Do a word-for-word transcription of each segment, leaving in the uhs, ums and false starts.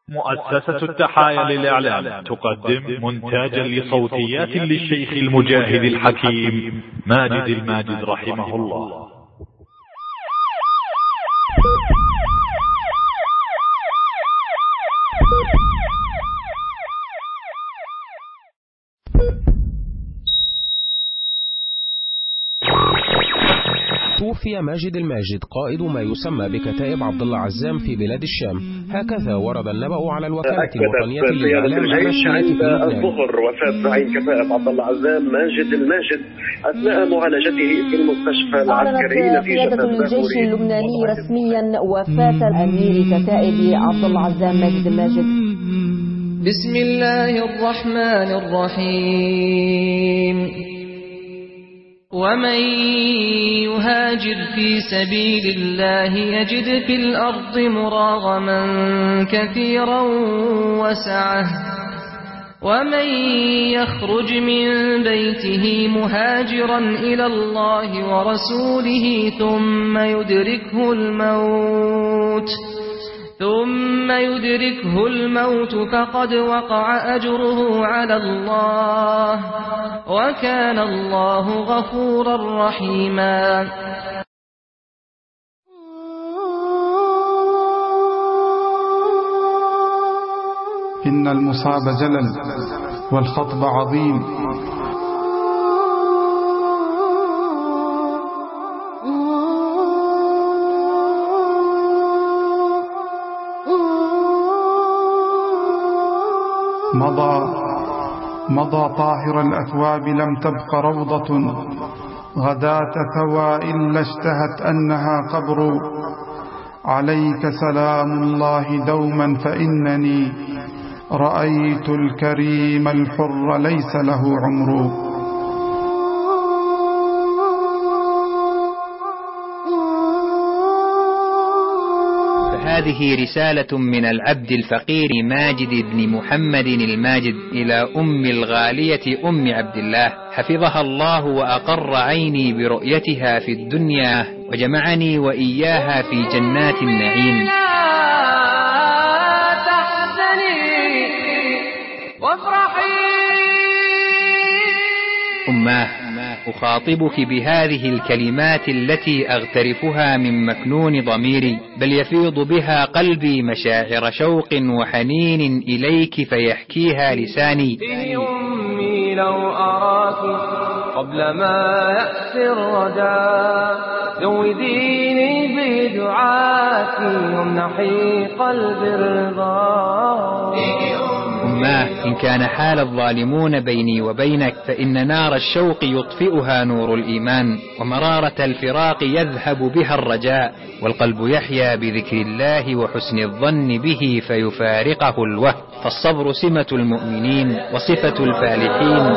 مؤسسة التحايا للإعلام تقدم منتاجا لصوتيات للشيخ المجاهد الحكيم ماجد الماجد رحمه الله. توفي ماجد الماجد قائد ما يسمى بكتائب عبد الله عزام في بلاد الشام. هكذا ورد النبأ على الوكالة الوطنية للإعلام الرسمية في لبنان. الظهر وفاة زعيم كتائب عبد الله عزام ماجد الماجد أثناء معالجته في المستشفى العسكري في قيادة الجيش اللبناني رسميا وفاة أمير كتائب عبد الله عزام ماجد الماجد. بسم الله الرحمن الرحيم. ومن يهاجر في سبيل الله يجد في الأرض مراغما كثيرا وسعة ومن يخرج من بيته مهاجرا إلى الله ورسوله ثم يدركه الموت ثم يدركه الموت فقد وقع أجره على الله وكان الله غفورا رحيما. إن المصاب جلل والخطب عظيم. مضى مضى طاهر الأثواب لم تبق روضة غداة ثوى إلا اشتهت أنها قبر. عليك سلام الله دوما فإنني رأيت الكريم الحر ليس له عمر. هذه رسالة من العبد الفقير ماجد بن محمد الماجد إلى أم الغالية أم عبد الله، حفظها الله وأقر عيني برؤيتها في الدنيا وجمعني وإياها في جنات النعيم. أماه، أخاطبك بهذه الكلمات التي أغترفها من مكنون ضميري، بل يفيض بها قلبي مشاعر شوق وحنين إليك فيحكيها لساني. أمي لو أراك قبل ما يأتي الرجاء زوديني بدعاك وامنحي قلبي الرضا. أماه، إن كان حال الظالمون بيني وبينك فإن نار الشوق يطفئها نور الإيمان، ومرارة الفراق يذهب بها الرجاء، والقلب يحيا بذكر الله وحسن الظن به فيفارقه الوهم، فالصبر سمة المؤمنين وصفة الفالحين.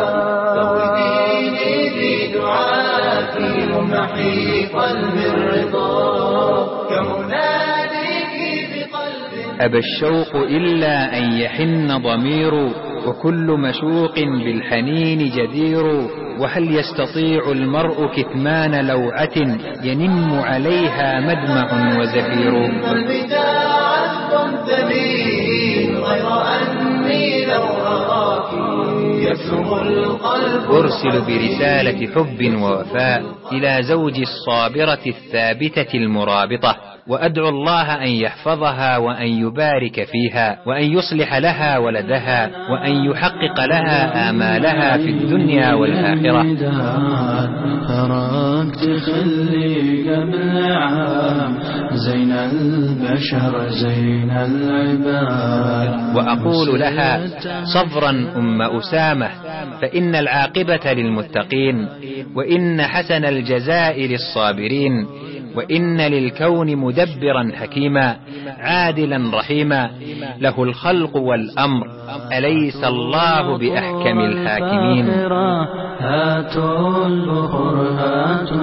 بدعاتي ومنحي قلبي الرضا أبى الشوق إلا أن يحن ضمير، وكل مشوق بالحنين جدير، وهل يستطيع المرء كتمان لوعة ينم عليها مدمع وزفير. أرسل برسالة حب ووفاء إلى زوج الصابرة الثابتة المرابطة، وأدعو الله أن يحفظها وأن يبارك فيها وأن يصلح لها ولدها وأن يحقق لها آمالها في الدنيا والآخرة. تركت خلي قبل عام زين البشر زين العباد. وأقول لها صبرا أم أسامة، فإن العاقبة للمتقين، وإن حسن الجزاء للصابرين، وإن للكون مدبرا حكيما عادلا رحيما، له الخلق والأمر، أليس الله بأحكم الحاكمين. هاتوا البخور هاتوا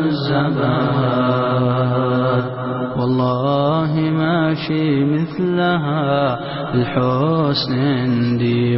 الزباد، والله ماشي مثلها الحسن عندي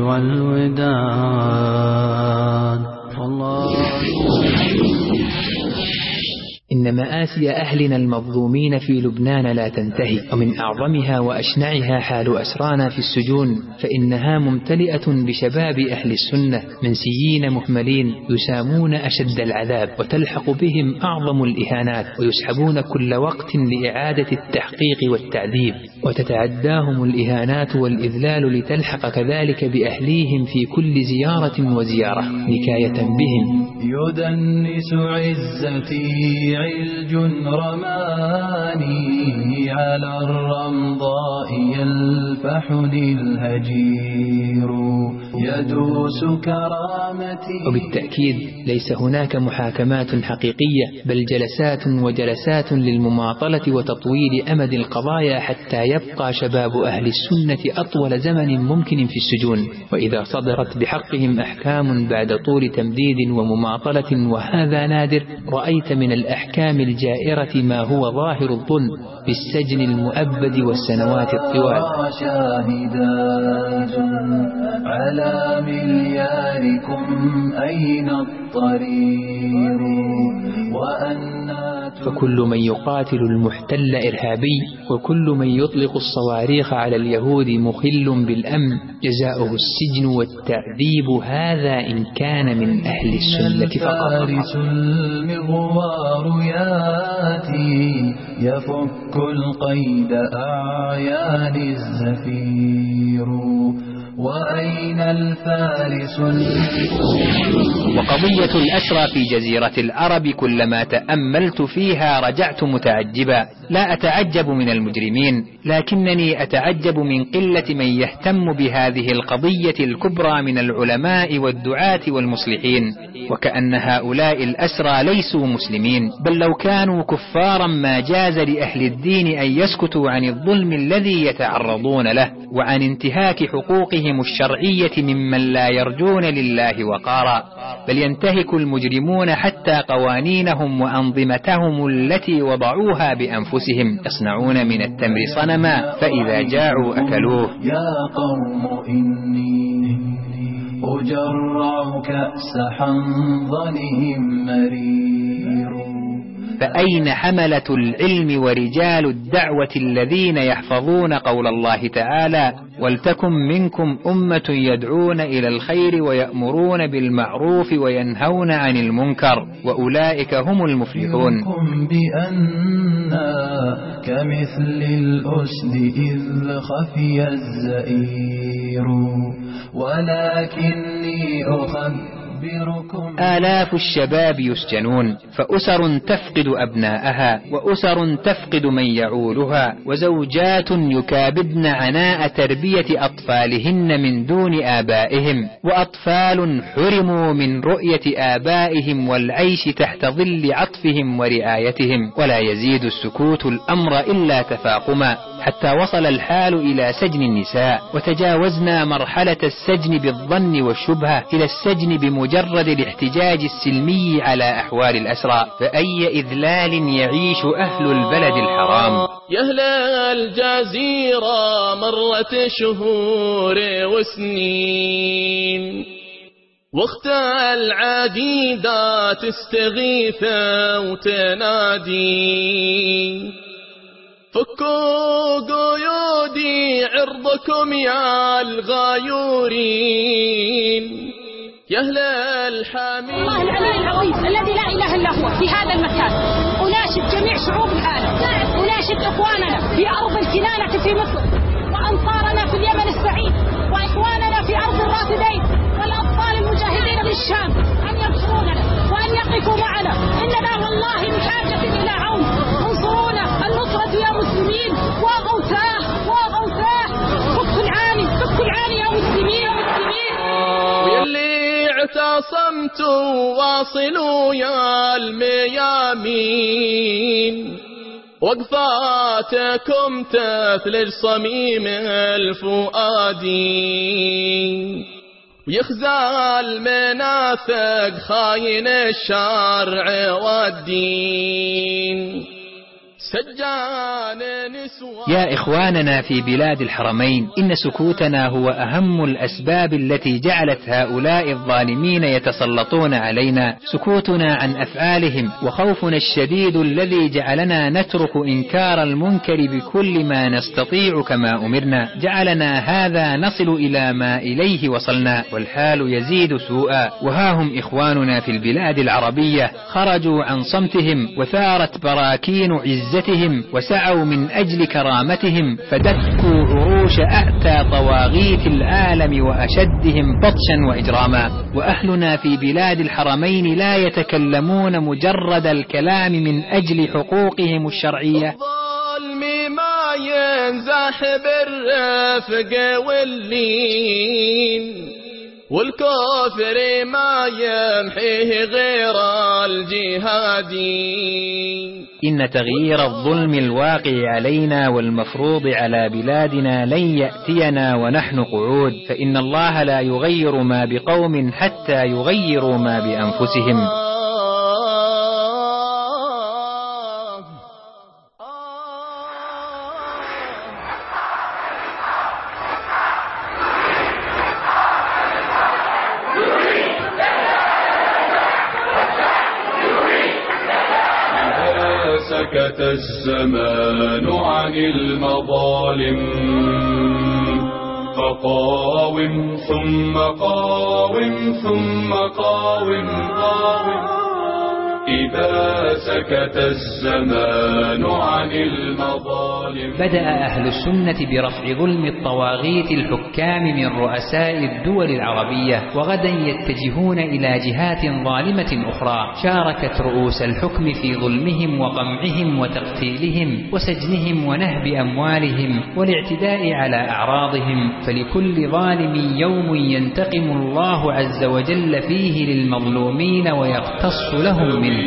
والوداد. والله إن مآسي أهلنا المظلومين في لبنان لا تنتهي، ومن أعظمها وأشنعها حال أسرانا في السجون، فإنها ممتلئة بشباب أهل السنة منسيين مهملين يسامون أشد العذاب، وتلحق بهم أعظم الإهانات، ويسحبون كل وقت لإعادة التحقيق والتعذيب، وتتعداهم الإهانات والإذلال لتلحق كذلك بأهليهم في كل زيارة وزيارة نكاية بهم. يدنس عزتي علج رماني على الرمضاء يلفحني الهجير يدوس كرامتي. وبالتأكيد ليس هناك محاكمات حقيقية، بل جلسات وجلسات للمماطلة وتطويل أمد القضايا حتى يبقى شباب أهل السنة أطول زمن ممكن في السجون، وإذا صدرت بحقهم أحكام بعد طول تمديد ومماطلة وهذا نادر، رأيت من الأحكام الجائرة ما هو ظاهر الظلم بالسجن المؤبد والسنوات الطوال. شاهدات على ملياركم أين الطريق وأنات. فكل من يقاتل المحتل إرهابي، وكل من يطلق الصواريخ على اليهود مخل بالأمن، جزاؤه السجن والتعذيب، هذا إن كان من أهل السنة فقط. المغوار ياتي يفك القيد أعيان الزفير وأين الفارس. وقضية الأسرى في جزيرة العرب كلما تأملت فيها رجعت متعجبا، لا أتعجب من المجرمين، لكنني أتعجب من قلة من يهتم بهذه القضية الكبرى من العلماء والدعاة والمصلحين، وكأن هؤلاء الأسرى ليسوا مسلمين، بل لو كانوا كفارا ما جاز لأهل الدين أن يسكتوا عن الظلم الذي يتعرضون له، وعن انتهاك حقوقهم الشرعية ممن لا يرجون لله وقارا، بل ينتهك المجرمون حتى قوانينهم وأنظمتهم التي وضعوها بأنفسهم، يصنعون من التمر صنما فإذا جاعوا أكلوه. يا قوم إني أجرع كأس حنظلهم مرير. فأين حملة العلم ورجال الدعوة الذين يحفظون قول الله تعالى: ولتكن منكم أمة يدعون إلى الخير ويأمرون بالمعروف وينهون عن المنكر وأولئك هم المفلحون. بأننا كمثل الأسد إذ خفي الزئير ولكني أخبركم. آلاف الشباب يسجنون، فأسر تفقد أبناءها، وأسر تفقد من يعولها، وزوجات يكابدن عناء تربية أطفالهن من دون آبائهم، وأطفال حرموا من رؤية آبائهم والعيش تحت ظل عطفهم ورعايتهم، ولا يزيد السكوت الأمر إلا تفاقما، حتى وصل الحال إلى سجن النساء، وتجاوزنا مرحلة السجن بالظن والشبهة إلى السجن بمجرد الاحتجاج السلمي على أحوال الأسرى. فأي إذلال يعيش أهل البلد الحرام. يا أهل الجزيرة مرت شهور وسنين، وقت العديدة تستغيث وتنادي، فكوا قيودي عرضكم يا الغايورين، يا أهل الحامين. الله العلي العظيم الذي لا إله إلا هو في هذا المكان أناشد جميع شعوب العالم، أناشد إخواننا في أرض الكنانة في مصر، وأنصارنا في اليمن السعيد، وإخواننا في أرض الرافدين، والأبطال المجاهدين بالشام أن ينصرونا وأن يقفوا معنا، إننا والله بحاجة إلى عون، انصرونا. النصرة يا مسلمين، وغوثاه وغوثاه، فكوا العاني فكوا العاني يا مسلمين يا مسلمين. ويلي اعتصمتوا واصلوا يا الميامين، وقفاتكم تثلج صميم الفؤادين، ويخزى المنافق خاين الشرع والدين، يا إخواننا في بلاد الحرمين، إن سكوتنا هو أهم الأسباب التي جعلت هؤلاء الظالمين يتسلطون علينا. سكوتنا عن أفعالهم وخوفنا الشديد الذي جعلنا نترك إنكار المنكر بكل ما نستطيع كما أمرنا، جعلنا هذا نصل إلى ما إليه وصلنا، والحال يزيد سوءا. وها هم إخواننا في البلاد العربية خرجوا عن صمتهم وثارت براكين عزتهم وسعوا من أجل كرامتهم، فدكوا عروش أعتى طواغيت العالم وأشدهم بطشا وإجراما. وأهلنا في بلاد الحرمين لا يتكلمون مجرد الكلام من أجل حقوقهم الشرعية، الظلم ما ينزح بالرفق واللين، والكافر ما يمحيه غير الجهادين. إن تغيير الظلم الواقع علينا والمفروض على بلادنا لن يأتينا ونحن قعود، فإن الله لا يغير ما بقوم حتى يغيروا ما بأنفسهم. سكت الزمان عن المظالم، فقاوم ثم قاوم ثم قاوم قاوم. إذا سكت الزمان عن المظالم. بدأ أهل السنة برفع ظلم الطواغيت الحكام من رؤساء الدول العربية، وغدا يتجهون إلى جهات ظالمة أخرى شاركت رؤوس الحكم في ظلمهم وقمعهم وتقتيلهم وسجنهم ونهب أموالهم والاعتداء على أعراضهم. فلكل ظالم يوم ينتقم الله عز وجل فيه للمظلومين ويقتص لهم منه.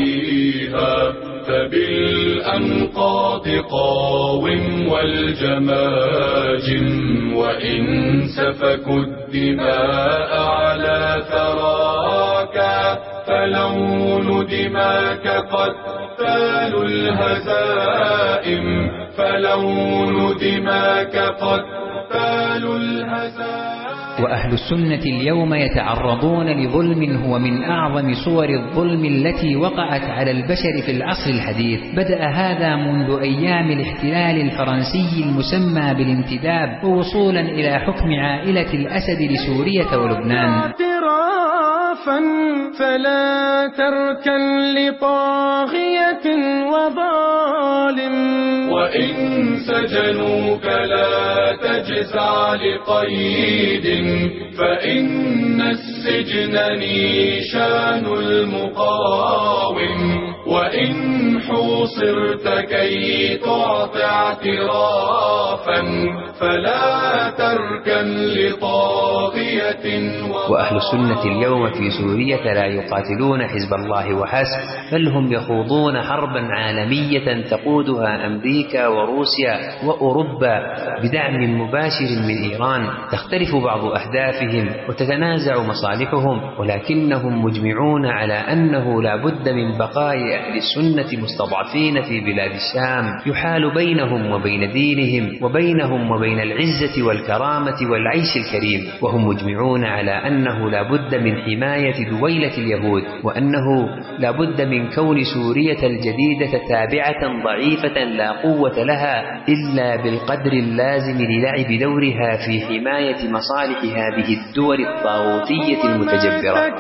فبالأنقاض قاوم والجماجم، وإن سفكوا الدماء على ثراك، فلون دماك قتال الهزائم، فلون دماك قتال الهزائم. وأهل السنة اليوم يتعرضون لظلم هو من أعظم صور الظلم التي وقعت على البشر في العصر الحديث. بدأ هذا منذ أيام الاحتلال الفرنسي المسمى بالانتداب، ووصولا إلى حكم عائلة الأسد لسوريا ولبنان. فلا تركن لطاغية وظالم، وإن سجنوك لا تجزع لقيد، فإن السجن نيشان المقاوم، وإن حوصرت كي تعطي اعترافا، فلا تركن لطاغية. وأهل السنة اليوم في سوريا لا يقاتلون حزب الله وحسب، بل هم يخوضون حربا عالمية تقودها أمريكا وروسيا وأوروبا بدعم مباشر من إيران. تختلف بعض أهدافهم وتتنازع مصالحهم، ولكنهم مجمعون على أنه لا بد من بقاء أهل السنة مستضعفين في بلاد الشام، يحال بينهم وبين دينهم وبينهم وبين العزة والكرامة والعيش الكريم. وهم مجمعون على أنه لا بد من حماية دويلة اليهود، وأنه لا بد من كون سوريا الجديدة تابعة ضعيفة لا قوة لها إلا بالقدر اللازم للعب دورها في حماية مصالح هذه الدول الطاغوتية المتجبرة.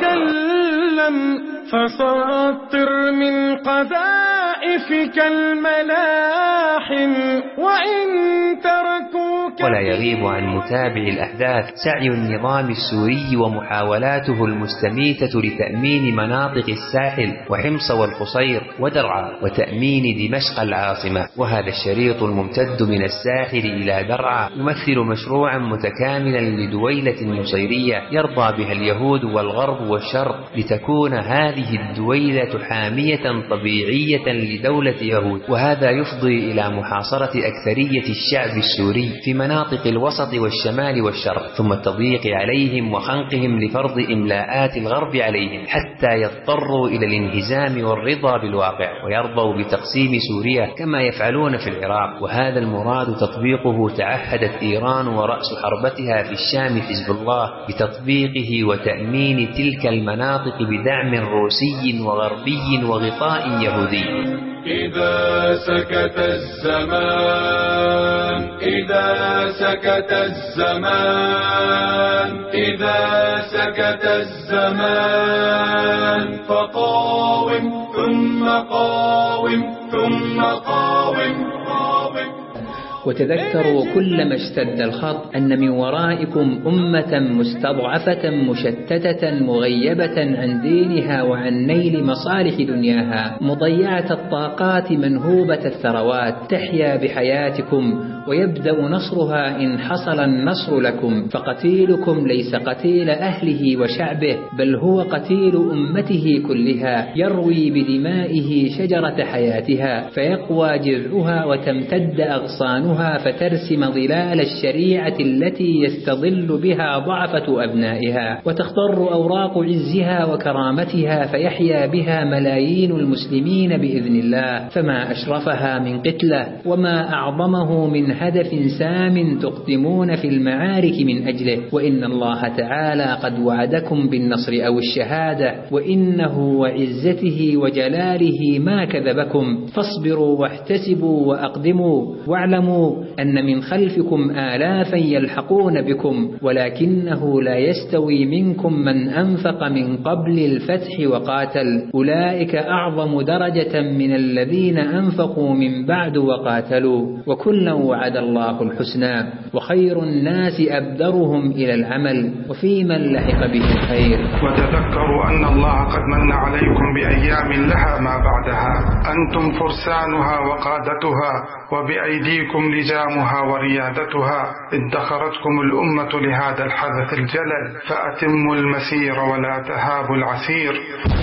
فسطر من قذائفك الملاحم، وإن تركوك. ولا يغيب عن متابع الأحداث سعي النظام السوري ومحاولاته المستميتة لتأمين مناطق الساحل وحمص والقصير ودرعا، وتأمين دمشق العاصمة. وهذا الشريط الممتد من الساحل إلى درعا يمثل مشروعا متكاملا لدويلة نصيرية يرضى بها اليهود والغرب والشرق، لتكون هذه الدويلة حامية طبيعية لدولة يهود. وهذا يفضي إلى محاصرة أكثرية الشعب السوري في مناطق مناطق الوسط والشمال والشرق، ثم التضييق عليهم وخنقهم لفرض إملاءات الغرب عليهم حتى يضطروا إلى الانهزام والرضا بالواقع ويرضوا بتقسيم سوريا كما يفعلون في العراق. وهذا المراد تطبيقه تعهدت إيران ورأس حربتها في الشام حزب الله بتطبيقه وتأمين تلك المناطق بدعم روسي وغربي وغطاء يهودي. إذا سكت الزمان إذا سكت الزمان إذا سكت الزمان فقاوم ثم قاوم ثم قاوم. وتذكروا كلما اشتد الخط أن من ورائكم أمة مستضعفة مشتتة مغيبة عن دينها وعن نيل مصالح دنياها، مضيعة الطاقات منهوبة الثروات، تحيا بحياتكم ويبدأ نصرها إن حصل النصر لكم. فقتيلكم ليس قتيل أهله وشعبه، بل هو قتيل أمته كلها، يروي بدمائه شجرة حياتها فيقوى جذعها وتمتد أغصانها فترسم ظلال الشريعة التي يستظل بها ضعفة أبنائها، وتخضر أوراق عزها وكرامتها فيحيا بها ملايين المسلمين بإذن الله. فما أشرفها من قتلة وما أعظمه من هدف سام تقدمون في المعارك من أجله. وإن الله تعالى قد وعدكم بالنصر أو الشهادة، وإنه وعزته وجلاله ما كذبكم. فاصبروا واحتسبوا وأقدموا، واعلموا أن من خلفكم آلافا يلحقون بكم، ولكنه لا يستوي منكم من أنفق من قبل الفتح وقاتل، أولئك أعظم درجة من الذين أنفقوا من بعد وقاتلوا، وكلا وعد الله الحسنى، وخير الناس أبدرهم إلى العمل، وفي من لحق به الخير. وتذكروا أن الله قد من عليكم بأيام لها ما بعدها، أنتم فرسانها وقادتها، وبأيديكم لجامها وريادتها. ادخرتكم الأمة لهذا الحدث الجلل، فأتموا المسير ولا تهابوا العسير.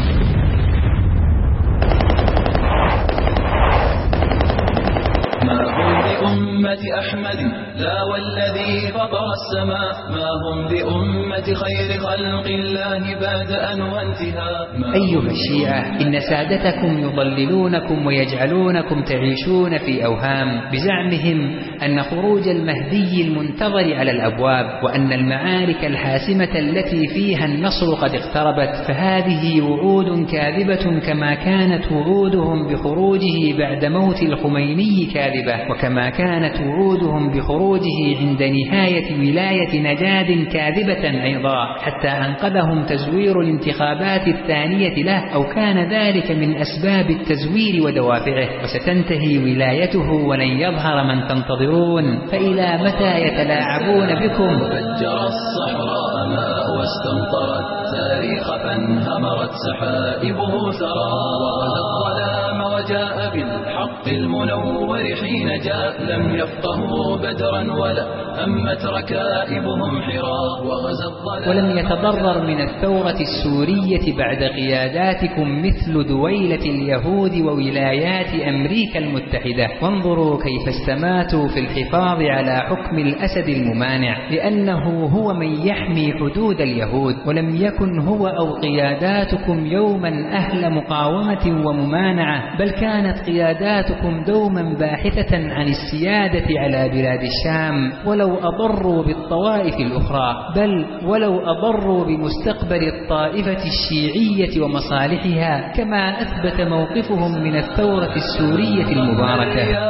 ما هم بأمة أحمد لا والذي فطر السماء، ما هم بأمة خير خلق الله بدءا وانتهاء. أيها الشيعة، إن سادتكم يضللونكم ويجعلونكم تعيشون في أوهام بزعمهم أن خروج المهدي المنتظر على الأبواب، وأن المعارك الحاسمة التي فيها النصر قد اقتربت. فهذه وعود كاذبة كما كانت وعودهم بخروجه بعد موت الخميني كاذبة، وكما كانت وعودهم بخروجه عند نهاية ولاية نجاد كاذبة أيضا، حتى أنقذهم تزوير الانتخابات الثانية له، أو كان ذلك من أسباب التزوير ودوافعه. وستنتهي ولايته ولن يظهر من تنتظرون، فإلى متى يتلاعبون بكم؟ فجر الصحراء ماء واستمطرت تاريخ فانهمرت سحائبه ثرى، وغدا الظلام وجاء بالحق المنور حين جاء، لم يفقهوا بدرا ولا همت ركائبهم حرا، وغزا الظلام. ولم يتضرر من الثورة السورية بعد قياداتكم مثل دويلة اليهود وولايات أمريكا المتحدة. وانظروا كيف استماتوا في الحفاظ على حكم الأسد الممانع، لأنه هو من يحمي حدود اليهود، ولم يكن هو أو قياداتكم يوما أهل مقاومة وممانعة، بل كانت قياداتكم دوما باحثة عن السيادة على بلاد الشام، ولو أضروا بالطوائف الأخرى، بل ولو أضروا بمستقبل الطائفة الشيعية ومصالحها، كما أثبت موقفهم من الثورة السورية المباركة.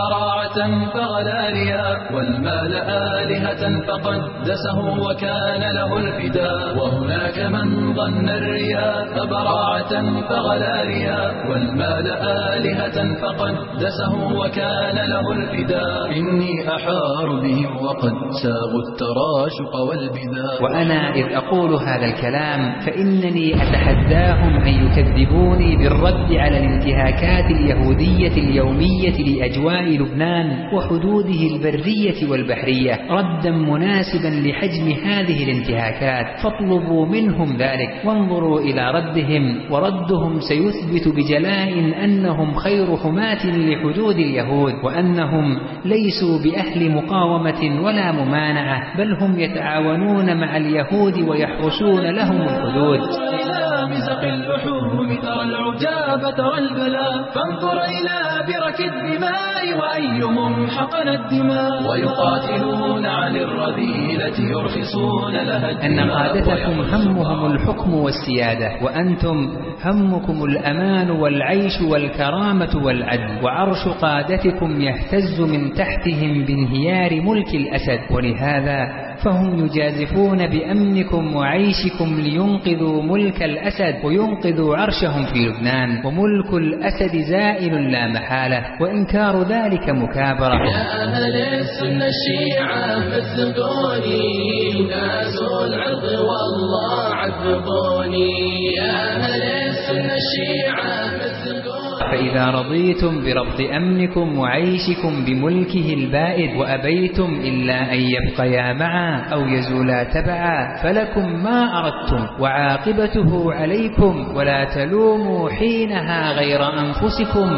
براعة فغلاليا والمال آلهة فقدسه وكان له الفداء، وهناك من ظن الرياء براعة فغلاليا والمال آلهة فقدسه وكان له الفداء. إني أحار بهم وقد ساغوا التراشق والبداء. وأنا إذ أقول هذا الكلام فإنني أتحداهم أن يكذبوني بالرد على الانتهاكات اليهودية اليومية لأجوال أجواء لبنان وحدوده البرية والبحرية ردا مناسبا لحجم هذه الانتهاكات، فاطلبوا منهم ذلك وانظروا إلى ردهم، وردهم سيثبت بجلاء أنهم خير حماة لحدود اليهود، وأنهم ليسوا بأهل مقاومة ولا ممانعة، بل هم يتعاونون مع اليهود ويحرسون لهم الحدود. مزق اللحوم ترى العجاب ترى البلاء، فانظر إلى برك الدماء وأيهم حقن الدماء، ويقاتلون عن الرذيلة يرخصون لها. أن قادتكم همهم الحكم والسيادة، وأنتم همكم الأمان والعيش والكرامة والعدل، وعرش قادتكم يهتز من تحتهم بانهيار ملك الأسد، ولهذا فهم يجازفون بأمنكم وعيشكم لينقذوا ملك الأسد وينقذوا عرشهم في لبنان، وملك الأسد زائل لا محالة، وإنكار ذلك مكابرة. يا أهل السنة الشيعة فزقوني، ناسوا العرض والله عذبوني، يا أهل السنة الشيعة فزقوني. فإذا رضيتم بربط أمنكم وعيشكم بملكه البائد، وأبيتم إلا أن يبقيا معا أو يزولا تبعا، فلكم ما أردتم وعاقبته عليكم، ولا تلوموا حينها غير أنفسكم.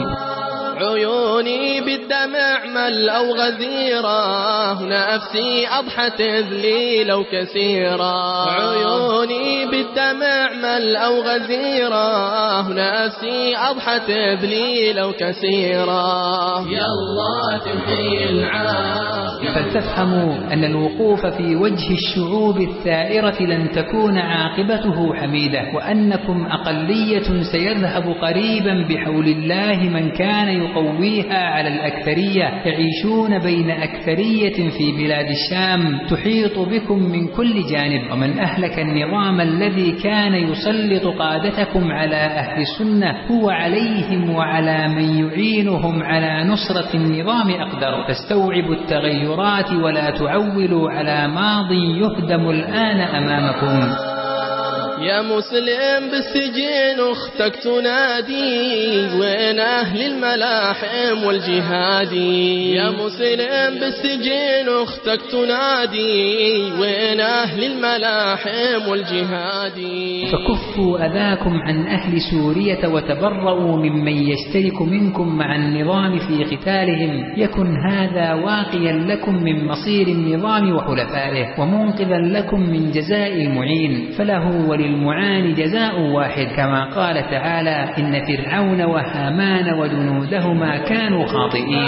عيوني بالدمع ملأوا غزيرة، نفسي أضحت ذليلة وكثيرة، عيوني بالدمع ملأوا غزيرة، نفسي أضحت ذليلة وكثيرة، يلا تمحي العافية. فلتفهموا أن الوقوف في وجه الشعوب الثائرة لن تكون عاقبته حميدة، وأنكم أقلية سيذهب قريبا بحول الله من كان يقويها على الأكثرية، تعيشون بين أكثرية في بلاد الشام تحيط بكم من كل جانب، ومن أهلك النظام الذي كان يسلط قادتكم على أهل السنة هو عليهم وعلى من يعينهم على نصرة النظام أقدر. فاستوعبوا التغيرات ولا تعولوا على ماض يهدم الآن أمامكم. يا مسلم بالسجن اختك تنادي، وين أهل الملاحم والجهادي، يا مسلم بالسجن اختك تنادي، وين أهل الملاحم والجهادي. فكفوا أذاكم عن أهل سورية وتبرؤوا ممن يشترك منكم مع النظام في قتالهم، يكن هذا واقيا لكم من مصير النظام وحلفائه، ومنقذا لكم من جزاء المعين، فله وللمعاني جزاء واحد، كما قال تعالى: إن فرعون وهامان وجنودهما كانوا خاطئين.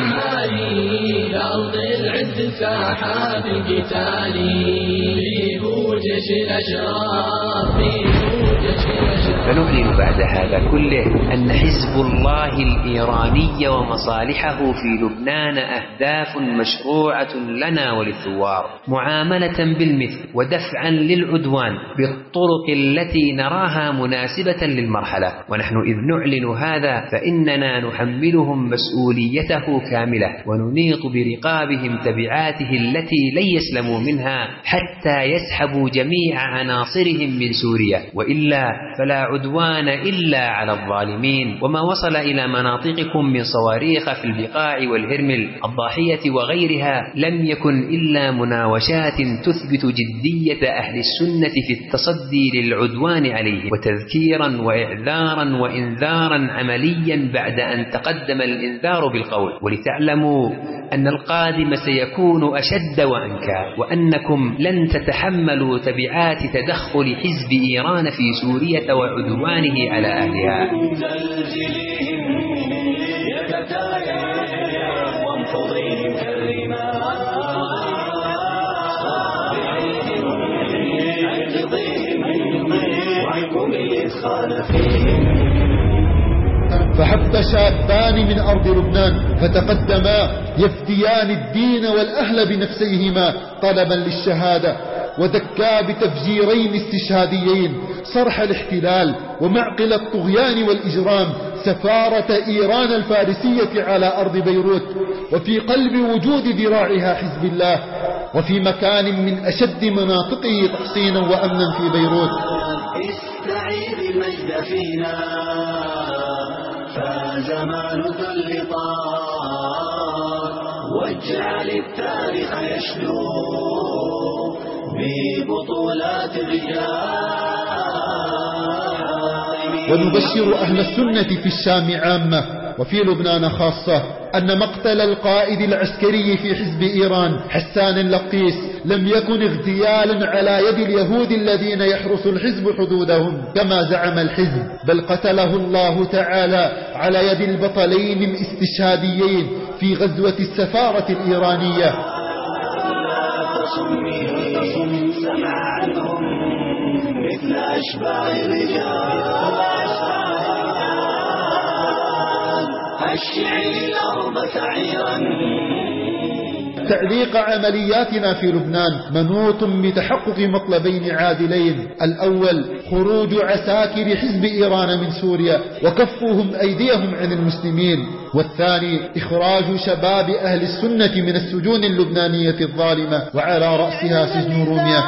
لأرض العز ساحات القتال، فيه جيش الأشرار، فيه جيش الأشرار. فنعلن بعد هذا كله أن حزب الله الإيراني ومصالحه في لبنان أهداف مشروعة لنا وللثوار، معاملة بالمثل ودفعا للعدوان بالطرق التي نراها مناسبة للمرحلة. ونحن إذ نعلن هذا فإننا نحملهم مسؤوليته كاملة، وننيط برقابهم تبعاته التي لن يسلموا منها حتى يسحبوا جميع عناصرهم من سوريا، وإلا فلا عدوان إلا على الظالمين. وما وصل إلى مناطقكم من صواريخ في البقاع والهرمل الضاحية وغيرها لم يكن إلا مناوشات تثبت جدية أهل السنة في التصدي للعدوان عليه، وتذكيرا وإعذارا وإنذارا عمليا بعد أن تقدم الإنذار بالقول. ولتعلموا أن القادم سيكون أشد وأنكى، وأنكم لن تتحملوا تبعات تدخل حزب إيران في سوريا وعدوانه على أهلها. فحب شابان من أرض لبنان فتقدما يفديان الدين والأهل بنفسيهما طلبا للشهادة، وذكا بتفجيرين استشهاديين صرح الاحتلال ومعقل الطغيان والإجرام سفارة إيران الفارسية على أرض بيروت، وفي قلب وجود ذراعها حزب الله، وفي مكان من أشد مناطقه تحصينا وأمنا في بيروت. استعيد المجد فينا فزمان ذل طال واجعل التاريخ يشدو ببطولات الرجال. ونبشر أهل السنة في الشام عامة وفي لبنان خاصة أن مقتل القائد العسكري في حزب إيران حسان اللقيس لم يكن اغتيالا على يد اليهود الذين يحرس الحزب حدودهم كما زعم الحزب، بل قتله الله تعالى على يد البطلين الاستشهاديين في غزوة السفارة الإيرانية. مثل أشباه الرجال أشعل الأرض سعيرا. تعليق عملياتنا في لبنان منوط بتحقق مطلبين عادلين: الأول خروج عساكر حزب إيران من سوريا وكفهم أيديهم عن المسلمين، والثاني إخراج شباب أهل السنة من السجون اللبنانية الظالمة وعلى رأسها سجن روميا.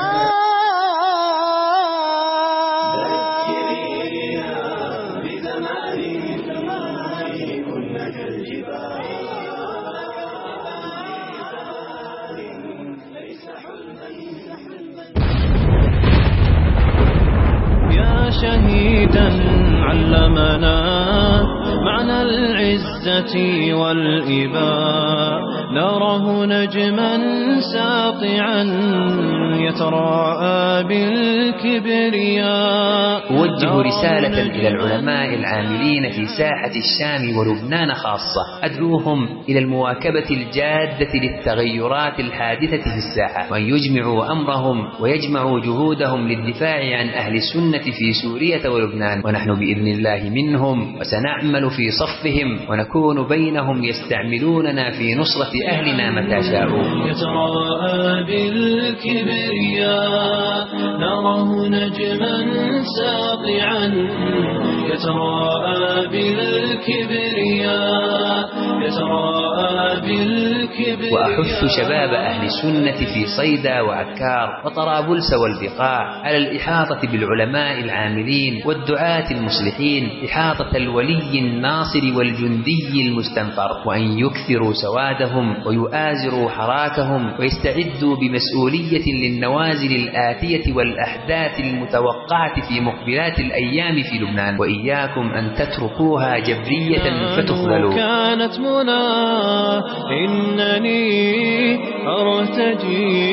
شهيدا علمنا معنى العزة والإباء، نراه نجما ساطعا يتراءى بالكبرياء. أوجه رسالة إلى العلماء العاملين في ساحة الشام ولبنان خاصة، أدعوهم إلى المواكبة الجادة للتغيرات الحادثة في الساحة، وأن يجمعوا أمرهم ويجمعوا جهودهم للدفاع عن أهل السنة في سوريا ولبنان، ونحن بإذن الله منهم وسنعمل في صفهم ونكون بينهم يستعملوننا في نصرة أهلنا متى شاءوا. يتراءى بالكبرياء نراه نجما ساطعا، يتراءى بالكبرياء يتراءى بالكبرياء. وأحث شباب أهل السنة في صيدا وعكار وطرابلس والبقاع على الإحاطة بالعلماء العاملين والدعاة المصلحين إحاطة الولي الناصر والجندي المستنفر، وأن يكثروا سوادهم ويؤازروا حراكهم ويستعدوا بمسؤولية للنوازل الآتية والأحداث المتوقعة في مقبلات الأيام في لبنان، وإياكم أن تتركوها جبرية فتخذلوا. كانت منى إنني أرتجي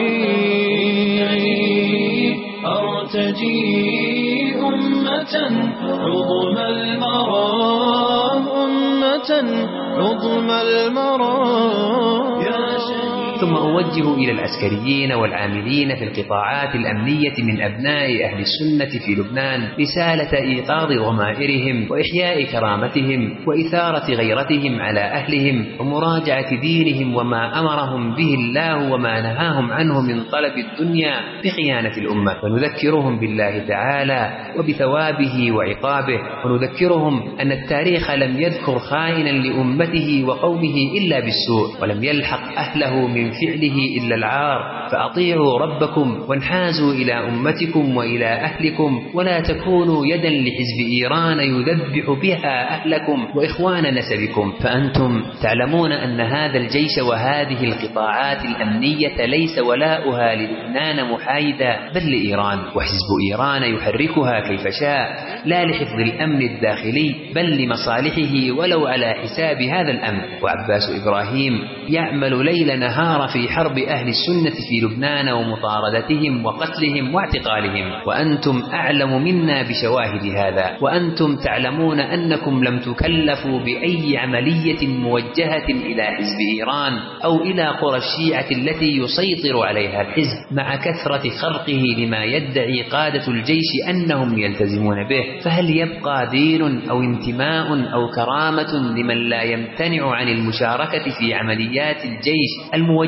أرتجي أمة عظم المرام أمة عظم المرام. ثم أوجه إلى العسكريين والعاملين في القطاعات الأمنية من أبناء أهل السنة في لبنان رسالة إيقاظ ضمائرهم وإحياء كرامتهم وإثارة غيرتهم على أهلهم ومراجعة دينهم وما أمرهم به الله وما نهاهم عنه من طلب الدنيا بخيانة الأمة، ونذكرهم بالله تعالى وبثوابه وعقابه، ونذكرهم أن التاريخ لم يذكر خائنا لأمته وقومه إلا بالسوء، ولم يلحق أهله من فعله إلا العار، فأطيعوا ربكم وانحازوا إلى أمتكم وإلى أهلكم، ولا تكونوا يدا لحزب إيران يذبح بها أهلكم وإخوان نسبكم، فأنتم تعلمون أن هذا الجيش وهذه القطاعات الأمنية ليس ولاؤها للبنان محايدا بل لإيران، وحزب إيران يحركها كيف شاء لا لحفظ الأمن الداخلي بل لمصالحه ولو على حساب هذا الأمن. وعباس إبراهيم يعمل ليل نهار في حرب أهل السنة في لبنان ومطاردتهم وقتلهم واعتقالهم، وأنتم أعلم منا بشواهد هذا، وأنتم تعلمون أنكم لم تكلفوا بأي عملية موجهة إلى حزب إيران أو إلى قرى الشيعة التي يسيطر عليها الحزب، مع كثرة خرقه لما يدعي قادة الجيش أنهم يلتزمون به. فهل يبقى دين أو انتماء أو كرامة لمن لا يمتنع عن المشاركة في عمليات الجيش الموجهة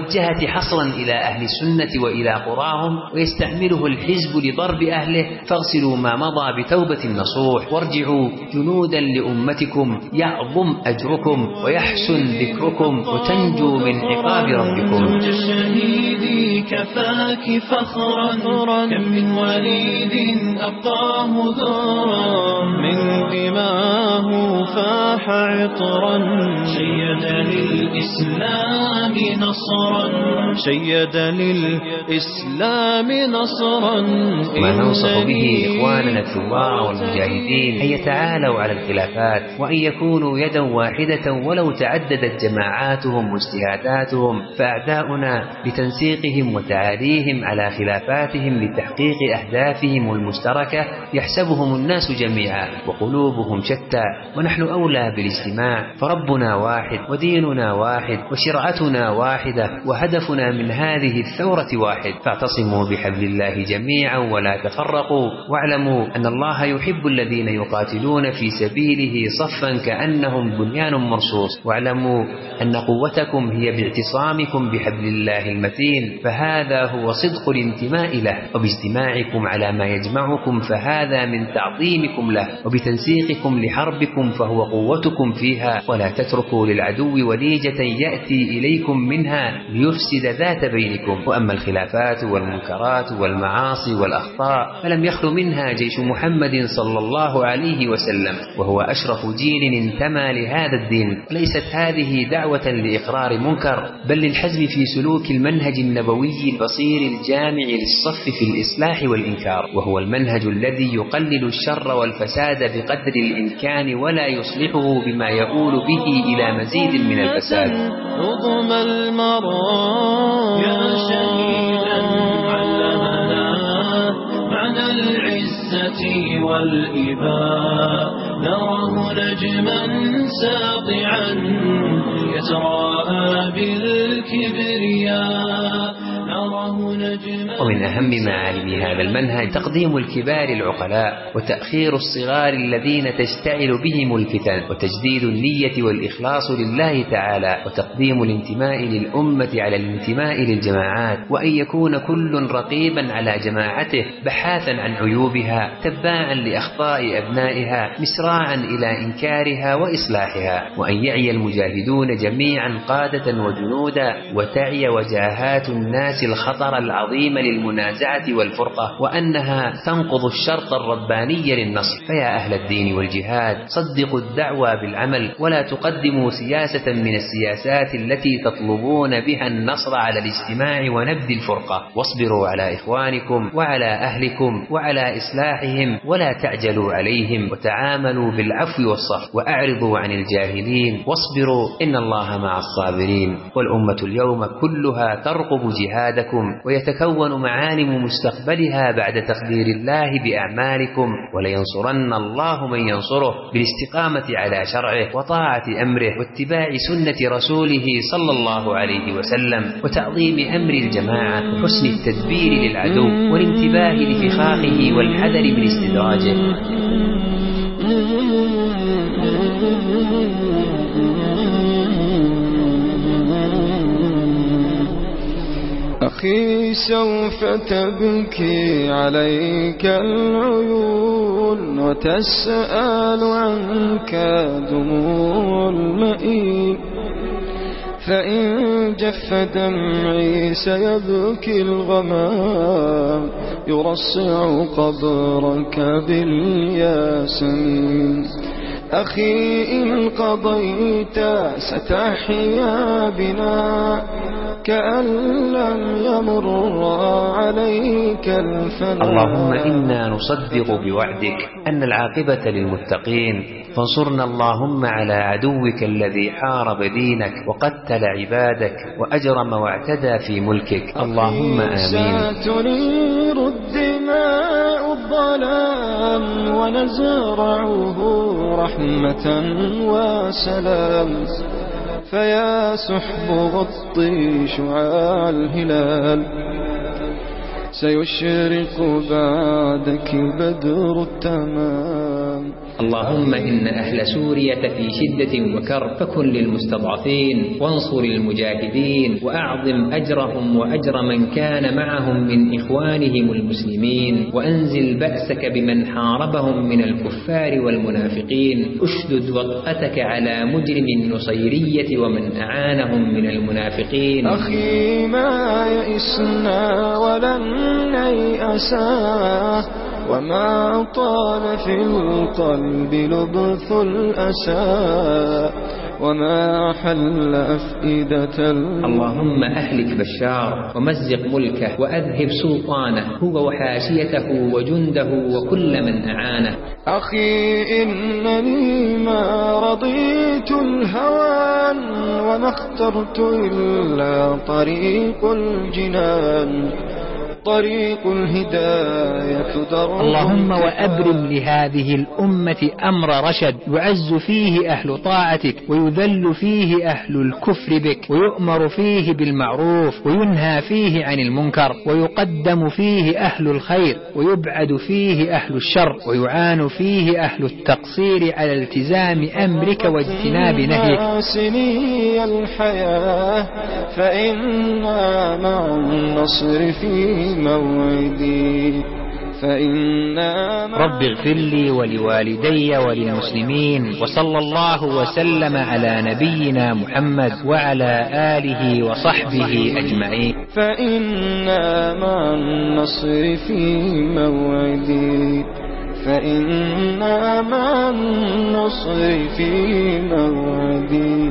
الموجهة حصرا إلى أهل السنة وإلى قراهم، ويستعمله الحزب لضرب أهله، فاغسلوا ما مضى بتوبة نصوح، وارجعوا جنودا لأمتكم يعظم أجركم ويحسن ذكركم وتنجوا من عقاب ربكم. الشهيد كفاك فخرا، كم من وليد أبقاه ذرا، من دماه فاح عطرا، شيد للإسلام نصرا، شيد للإسلام نصرا. ما ننصح به إخواننا الثوار والمجاهدين أن يتعالوا على الخلافات، وأن يكونوا يدا واحدة ولو تعددت جماعاتهم واجتهاداتهم، فأعداؤنا بتنسيقهم وتعاليهم على خلافاتهم لتحقيق أهدافهم المشتركة يحسبهم الناس جميعا وقلوبهم شتى، ونحن أولى بالاجتماع، فربنا واحد وديننا واحد وشرعتنا واحدة وهدفنا من هذه الثورة واحد، فاعتصموا بحبل الله جميعا ولا تفرقوا، واعلموا أن الله يحب الذين يقاتلون في سبيله صفا كأنهم بنيان مرصوص، واعلموا أن قوتكم هي باعتصامكم بحبل الله المتين، فهذا هو صدق الانتماء له، وباجتماعكم على ما يجمعكم فهذا من تعظيمكم له، وبتنسيقكم لحربكم فهو قوتكم فيها، ولا تتركوا للعدو وليجة يأتي إليكم منها ليفسد ذات بينكم. وأما الخلافات والمنكرات والمعاصي والأخطاء فلم يخل منها جيش محمد صلى الله عليه وسلم، وهو أشرف جيل انتمى لهذا الدين، وليست هذه دعوة لإقرار منكر، بل للحزم في سلوك المنهج النبوي البصير الجامع للصف في الإصلاح والإنكار، وهو المنهج الذي يقلل الشر والفساد بقدر الإمكان ولا يصلحه بما يؤول به إلى مزيد من الفساد. رغم المرام يا شهيدا علمنا معنى العزة والإباء، نراه نجما ساطعا يتراءى بالكبرياء، نراه نجما. ومن أهم معالم هذا المنهج تقديم الكبار العقلاء وتأخير الصغار الذين تشتعل بهم الفتن، وتجديد النية والإخلاص لله تعالى، وتقديم الانتماء للأمة على الانتماء للجماعات، وأن يكون كل رقيبا على جماعته بحاثا عن عيوبها، تباعا لأخطاء أبنائها، مسراعا إلى إنكارها وإصلاحها، وأن يعي المجاهدون جميعا قادة وجنودا، وتعي وجاهات الناس الخطر العظيم للمنازعة والفرقة، وأنها تنقض الشرط الرباني للنصر. فيا أهل الدين والجهاد، صدقوا الدعوة بالعمل، ولا تقدموا سياسة من السياسات التي تطلبون بها النصر على الاجتماع ونبذ الفرقة، واصبروا على إخوانكم وعلى أهلكم وعلى إصلاحهم، ولا تعجلوا عليهم، وتعاملوا بالعفو والصفح، وأعرضوا عن الجاهلين، واصبروا إن الله مع الصابرين. والأمة اليوم كلها ترقب جهادكم، ويتكون معالم مستقبلها بعد تقدير الله بأعمالكم، ولينصرن الله من ينصره بالاستقامة على شرعه وطاعة أمره واتباع سنة رسوله صلى الله عليه وسلم، وتعظيم أمر الجماعة وحسن التدبير للعدو والانتباه لفخاخه والحذر من استدراجه. أخي سوف تبكي عليك العيون، وتسأل عنك دموع المئين، فإن جف دمعي سيبكي الغمام، يرصع قبرك بالياسمين. أخي إن قضيت ستحيا بنا كأن لم يمر عليك الفنا. اللهم إنا نصدق بوعدك أن العاقبة للمتقين، فانصرنا اللهم على عدوك الذي حارب دينك وقتل عبادك وأجرم واعتدى في ملكك، اللهم آمين. ستنير الدماء الظلام، ونزرعه رحمة وسلام، فيا سحب غطي شعاع الهلال، سيشرق بعدك بدر التمام. اللهم إن أهل سوريا في شدة وكرب فكن للمستضعفين وانصر المجاهدين وأعظم أجرهم وأجر من كان معهم من إخوانهم المسلمين، وأنزل بأسك بمن حاربهم من الكفار والمنافقين، أشدد وطأتك على مجرم النصيرية ومن أعانهم من المنافقين. أخي ما يئسنا ولن نيأسا، وما طال في القلب لبث الأسى، وما حل أفئدة. اللهم أهلك بشار ومزق ملكه وأذهب سلطانه هو وحاشيته وجنده وكل من أعانه. أخي إنني ما رضيت الهوان وما اخترت إلا طريق الجنان، طريق الهداية درب. اللهم وأبرم لهذه الأمة أمر رشد يعز فيه أهل طاعتك ويذل فيه أهل الكفر بك، ويؤمر فيه بالمعروف وينهى فيه عن المنكر، ويقدم فيه أهل الخير ويبعد فيه أهل الشر، ويعان فيه أهل التقصير على التزام أمرك واجتناب نهيك. سني الحياة فإنا مع النصر في موعدي، فإنا رب اغفر لي ولوالدي وللمسلمين، وصلى الله وسلم على نبينا محمد وعلى آله وصحبه أجمعين. فإنا مع النصر في موعدي، فإنا مع النصر في موعدي.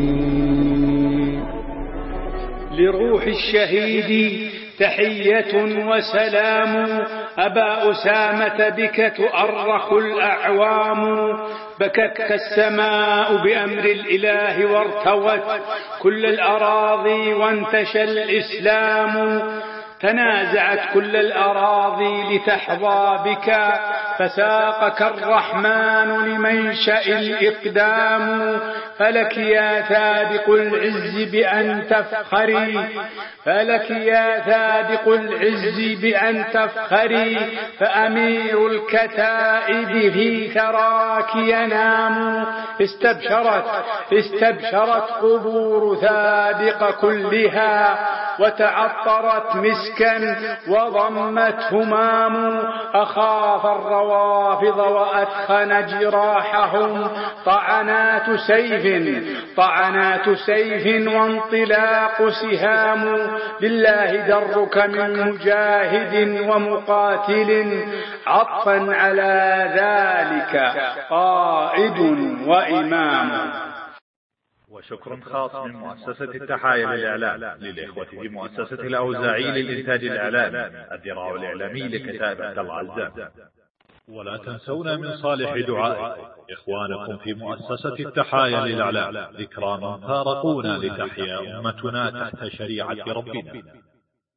لروح الشهيد تحية وسلام، أبا أسامة بك تؤرخ الأعوام، بكت السماء بأمر الإله وارتوت كل الأراضي وانتشى الإسلام، تنازعت كل الأراضي لتحظى بك، فساقك الرحمن لمنشأ الإقدام، فلك يا سابق العز بأن تفخري، فلك يا سابق العز بأن تفخري، فأمير الكتائب في ثراك ينام، استبشرت استبشرت قبور سابق كلها، وتعطرت مسكا وضمت همام، أخاف الروافض وأثخن جراحهم، طعنات سيف طعنات سيف وانطلاق سهام، لله درك من مجاهد ومقاتل، عطفا على ذلك قائد وإمام. وشكر خاص من مؤسسة التحايا للإعلام للإخوة في مؤسسة الأوزاعي للإنتاج الإعلامي الذراع الإعلامي لكتائب عبد الله عزام. ولا تنسونا من صالح دعائكم إخوانكم في مؤسسة التحايا للإعلام ذكرى من فارقونا لتحيا أمتنا تحت شريعة ربنا.